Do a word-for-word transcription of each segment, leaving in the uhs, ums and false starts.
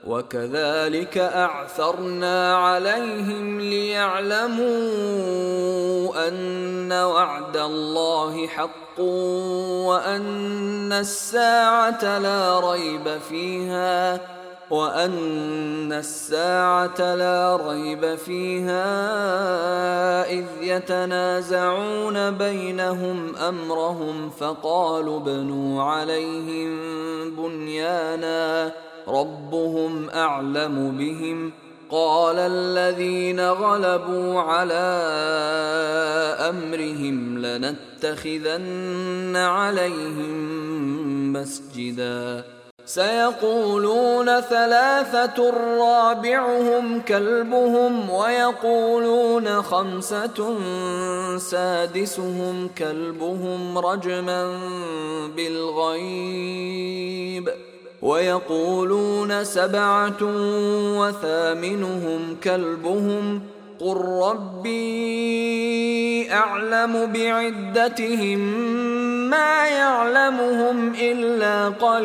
وكذلك أعثرنا عليهم ليعلموا أن وعد الله حق وأن الساعة لا ريب فيها وأن الساعة لا ريب فيها إذ يتنازعون بينهم أمرهم فقالوا ابنوا عليهم بنيانا ربهم أعلم بهم قال الذين غلبوا على أمرهم لنتخذن عليهم مسجدا سيقولون ثلاثة رابعهم كلبهم ويقولون خمسة سادسهم كلبهم رجما بالغيب ويقولون سبعة وثامنهم كلبهم قل ربي أعلم بعدتهم ما يعلمهم إلا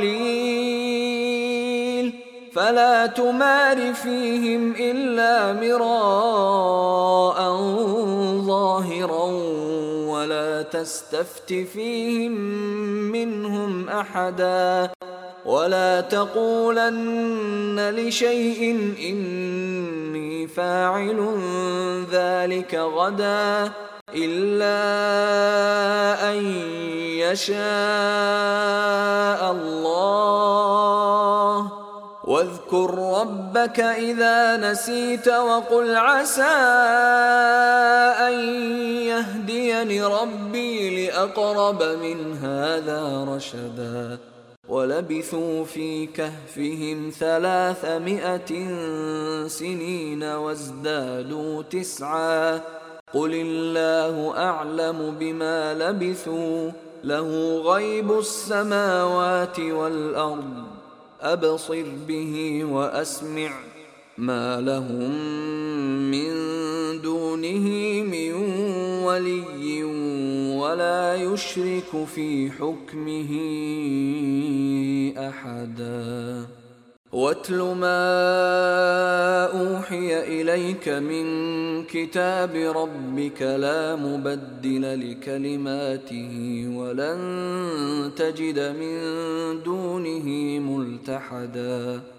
قليل فلا تمار فيهم إلا مراء ظاهرا ولا تستفت فيهم منهم أحدا ولا تقولن لشيء إني فاعل ذلك غدا إلا أن يشاء الله واذكر ربك إذا نسيت وقل عسى أن يهديني ربي لأقرب من هذا رشدا ولبثوا في كهفهم ثلاثمائة سنين وازدادوا تسعا قل الله أعلم بما لبثوا له غيب السماوات والأرض أبصر به وأسمع ما لهم من دونه من ولي ولا يشرك في حكمه أحدا واتل ما أوحي إليك من كتاب ربك لا مبدل لكلماته ولن تجد من دونه ملتحدا